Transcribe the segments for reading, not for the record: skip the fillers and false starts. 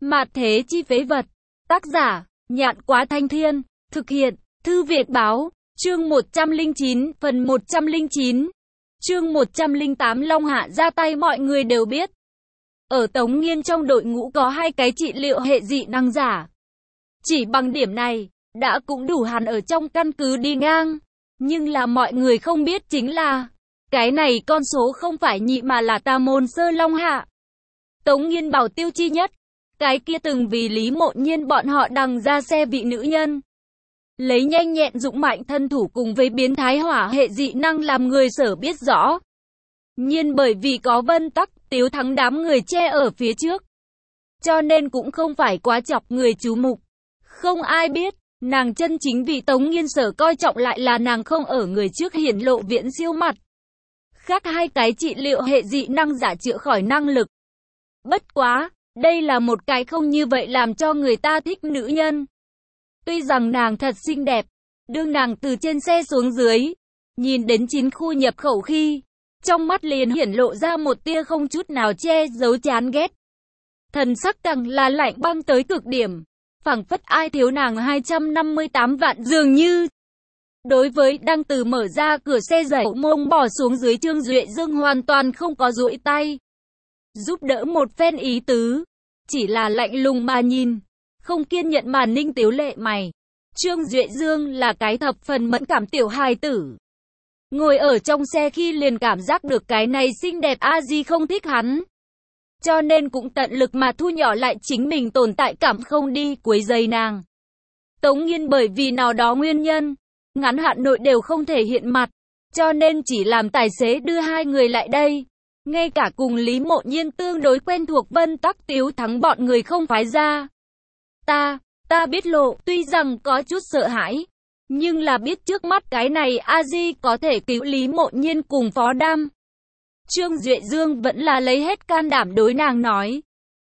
Mạt thế chi phế vật. Tác giả, Nhạn Quá Thanh Thiên. Thực hiện, Thư Việt Báo. Chương 109, phần 109. Chương 108 Long Hạ ra tay mọi người đều biết. Ở Tống Nghiên trong đội ngũ có 2 cái trị liệu hệ dị năng giả. Chỉ bằng điểm này, đã cũng đủ hắn ở trong căn cứ đi ngang. Nhưng là mọi người không biết chính là, cái này con số không phải nhị mà là tà môn sơ Long Hạ. Tống Nghiên bảo tiêu chi nhất. Cái kia từng vì Lý Mộ Nhiên bọn họ đằng ra xe vị nữ nhân. Lấy nhanh nhẹn dũng mạnh thân thủ cùng với biến thái hỏa hệ dị năng làm người sở biết rõ. Nhưng bởi vì có Vân Tắc, Tiếu Thắng đám người che ở phía trước. Cho nên cũng không phải quá chọc người chú mục. Không ai biết, nàng chân chính vì Tống Nghiên sở coi trọng lại là nàng không ở người trước hiển lộ viễn siêu mặt. Khác 2 cái trị liệu hệ dị năng giả chữa khỏi năng lực. Bất quá, đây là một cái không như vậy làm cho người ta thích nữ nhân. Tuy rằng nàng thật xinh đẹp, đương nàng từ trên xe xuống dưới, nhìn đến 9 khu nhập khẩu khi, trong mắt liền hiển lộ ra một tia không chút nào che giấu chán ghét. Thần sắc càng là lạnh băng tới cực điểm, phảng phất ai thiếu nàng 258 vạn dường như. Đối với đang từ mở ra cửa xe giày mông bỏ xuống dưới Trương Duệ Dương hoàn toàn không có duỗi tay giúp đỡ một phen ý tứ, chỉ là lạnh lùng mà nhìn, không kiên nhẫn mà ninh tiếu lệ mày. Trương Duệ Dương là cái thập phần mẫn cảm tiểu hài tử. Ngồi ở trong xe khi liền cảm giác được cái này xinh đẹp A-di không thích hắn. Cho nên cũng tận lực mà thu nhỏ lại chính mình tồn tại cảm không đi quấy rầy nàng. Tống Nghiên bởi vì nào đó nguyên nhân, ngắn hạn nội đều không thể hiện mặt, cho nên chỉ làm tài xế đưa 2 người lại đây. Ngay cả cùng Lý Mộ Nhiên tương đối quen thuộc Vân Tắc Tiếu Thắng bọn người không phái ra. Ta biết lộ, tuy rằng có chút sợ hãi, nhưng là biết trước mắt cái này A-di có thể cứu Lý Mộ Nhiên cùng Phó Đam. Trương Duệ Dương vẫn là lấy hết can đảm đối nàng nói.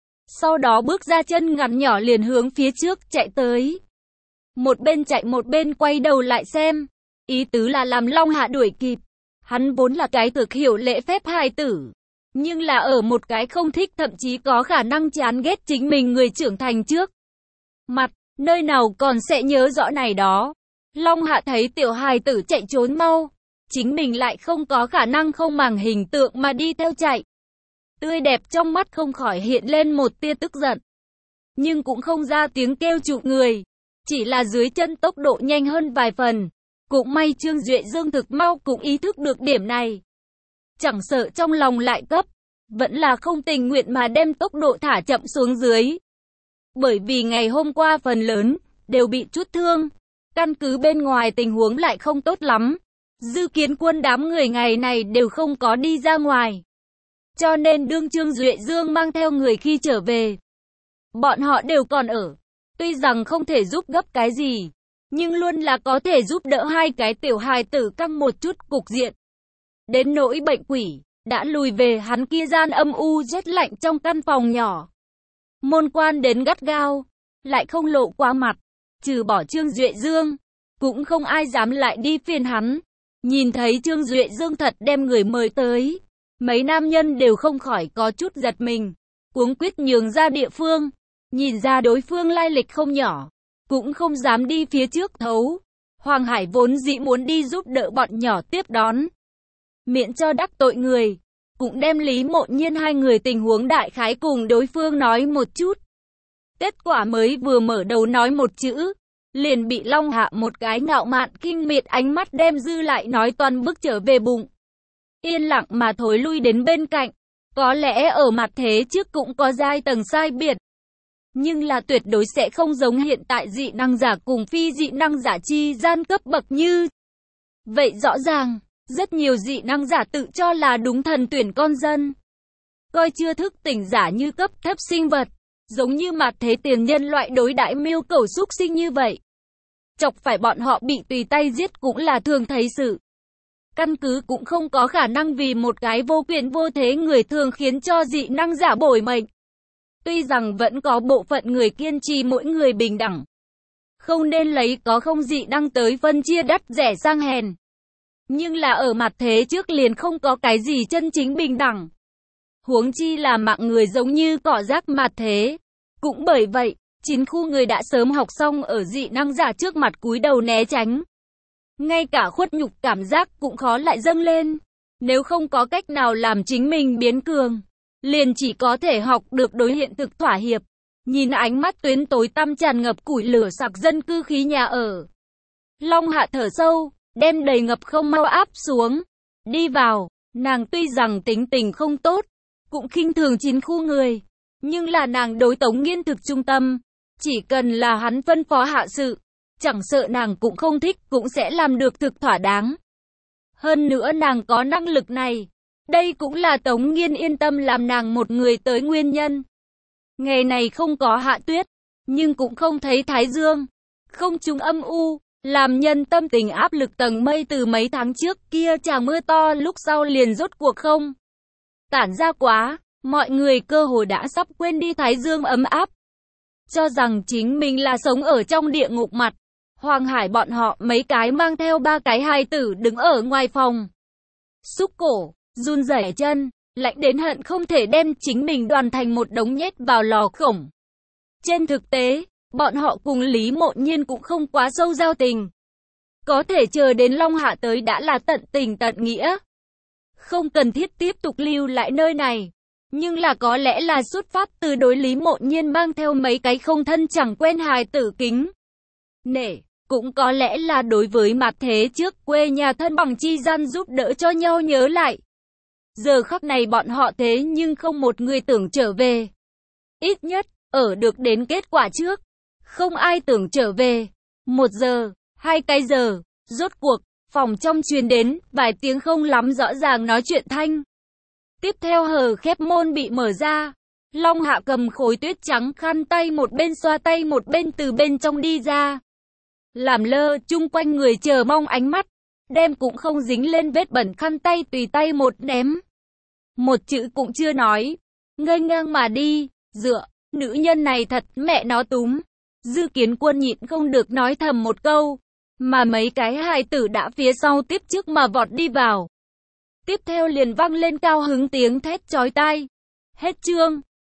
Sau đó bước ra chân ngắn nhỏ liền hướng phía trước chạy tới. Một bên chạy một bên quay đầu lại xem, ý tứ là làm Long Hạ đuổi kịp. Hắn vốn là cái thực hiểu lễ phép hài tử, nhưng là ở một cái không thích thậm chí có khả năng chán ghét chính mình người trưởng thành trước mặt, nơi nào còn sẽ nhớ rõ này đó. Long Hạ thấy tiểu hài tử chạy trốn mau, chính mình lại không có khả năng không màng hình tượng mà đi theo chạy. Tươi đẹp trong mắt không khỏi hiện lên một tia tức giận, nhưng cũng không ra tiếng kêu chụp người, chỉ là dưới chân tốc độ nhanh hơn vài phần. Cũng may Trương Duệ Dương thực mau cũng ý thức được điểm này. Chẳng sợ trong lòng lại cấp, vẫn là không tình nguyện mà đem tốc độ thả chậm xuống dưới. Bởi vì ngày hôm qua phần lớn, đều bị chút thương. Căn cứ bên ngoài tình huống lại không tốt lắm. Dư Kiến Quân đám người ngày này đều không có đi ra ngoài. Cho nên đương Trương Duệ Dương mang theo người khi trở về, bọn họ đều còn ở. Tuy rằng không thể giúp gấp cái gì, nhưng luôn là có thể giúp đỡ 2 cái tiểu hài tử căng một chút cục diện. Đến nỗi bệnh quỷ, đã lùi về hắn kia gian âm u rét lạnh trong căn phòng nhỏ. Môn quan đến gắt gao, lại không lộ qua mặt, trừ bỏ Trương Duệ Dương, cũng không ai dám lại đi phiền hắn. Nhìn thấy Trương Duệ Dương thật đem người mời tới, mấy nam nhân đều không khỏi có chút giật mình, cuống quýt nhường ra địa phương, nhìn ra đối phương lai lịch không nhỏ. Cũng không dám đi phía trước thấu. Hoàng Hải vốn dĩ muốn đi giúp đỡ bọn nhỏ tiếp đón, miễn cho đắc tội người, cũng đem Lý Mộ Nhiên 2 người tình huống đại khái cùng đối phương nói một chút. Kết quả mới vừa mở đầu nói một chữ, liền bị Long Hạ một cái ngạo mạn kinh miệt ánh mắt đem dư lại nói toàn bức trở về bụng. Yên lặng mà thối lui đến bên cạnh. Có lẽ ở mặt thế trước cũng có giai tầng sai biệt, nhưng là tuyệt đối sẽ không giống hiện tại dị năng giả cùng phi dị năng giả chi gian cấp bậc như vậy. Rõ ràng, rất nhiều dị năng giả tự cho là đúng thần tuyển con dân, coi chưa thức tỉnh giả như cấp thấp sinh vật, giống như mặt thế tiền nhân loại đối đãi miêu cẩu súc sinh như vậy. Chọc phải bọn họ bị tùy tay giết cũng là thường thấy sự. Căn cứ cũng không có khả năng vì một cái vô quyền vô thế người thường khiến cho dị năng giả bội mệnh. Tuy rằng vẫn có bộ phận người kiên trì mỗi người bình đẳng, không nên lấy có không dị năng tới phân chia đắt rẻ sang hèn. Nhưng là ở mặt thế trước liền không có cái gì chân chính bình đẳng. Huống chi là mạng người giống như cỏ rác mặt thế. Cũng bởi vậy, 9 khu người đã sớm học xong ở dị năng giả trước mặt cúi đầu né tránh. Ngay cả khuất nhục cảm giác cũng khó lại dâng lên. Nếu không có cách nào làm chính mình biến cường, liền chỉ có thể học được đối hiện thực thỏa hiệp. Nhìn ánh mắt tuyến tối tăm tràn ngập củi lửa sặc dân cư khí nhà ở. Long Hạ thở sâu, đem đầy ngập không mau áp xuống. Đi vào, nàng tuy rằng tính tình không tốt, cũng khinh thường 9 khu người. Nhưng là nàng đối Tống Nghiên thực trung tâm. Chỉ cần là hắn phân phó hạ sự, chẳng sợ nàng cũng không thích cũng sẽ làm được thực thỏa đáng. Hơn nữa nàng có năng lực này. Đây cũng là Tống Nghiên yên tâm làm nàng một người tới nguyên nhân. Ngày này không có hạ tuyết, nhưng cũng không thấy thái dương. Không trung âm u, làm nhân tâm tình áp lực tầng mây từ mấy tháng trước kia tràng mưa to lúc sau liền rốt cuộc không. Tản ra quá, mọi người cơ hồ đã sắp quên đi thái dương ấm áp. Cho rằng chính mình là sống ở trong địa ngục mặt. Hoàng Hải bọn họ mấy cái mang theo 3 cái hài tử đứng ở ngoài phòng. Xúc cổ, run rẩy chân, lạnh đến hận không thể đem chính mình đoàn thành một đống nhét vào lò khổng. Trên thực tế, bọn họ cùng Lý Mộ Nhiên cũng không quá sâu giao tình. Có thể chờ đến Long Hạ tới đã là tận tình tận nghĩa. Không cần thiết tiếp tục lưu lại nơi này. Nhưng là có lẽ là xuất phát từ đối Lý Mộ Nhiên mang theo mấy cái không thân chẳng quen hài tử kính nể, cũng có lẽ là đối với mặt thế trước quê nhà thân bằng chi gian giúp đỡ cho nhau nhớ lại. Giờ khắc này bọn họ thế nhưng không một người tưởng trở về. Ít nhất, ở được đến kết quả trước, không ai tưởng trở về. 1 giờ, 2 cái giờ, rốt cuộc, phòng trong truyền đến vài tiếng không lắm rõ ràng nói chuyện thanh. Tiếp theo hờ khép môn bị mở ra. Long Hạ cầm khối tuyết trắng khăn tay một bên xoa tay một bên từ bên trong đi ra. Làm lơ chung quanh người chờ mong ánh mắt. Đem cũng không dính lên vết bẩn khăn tay tùy tay một ném. Một chữ cũng chưa nói. Nghênh ngang mà đi, dựa, nữ nhân này thật mẹ nó túm. Dư Kiến Quân nhịn không được nói thầm một câu. Mà mấy cái hài tử đã phía sau tiếp trước mà vọt đi vào. Tiếp theo liền vang lên cao hứng tiếng thét chói tai. Hết chương.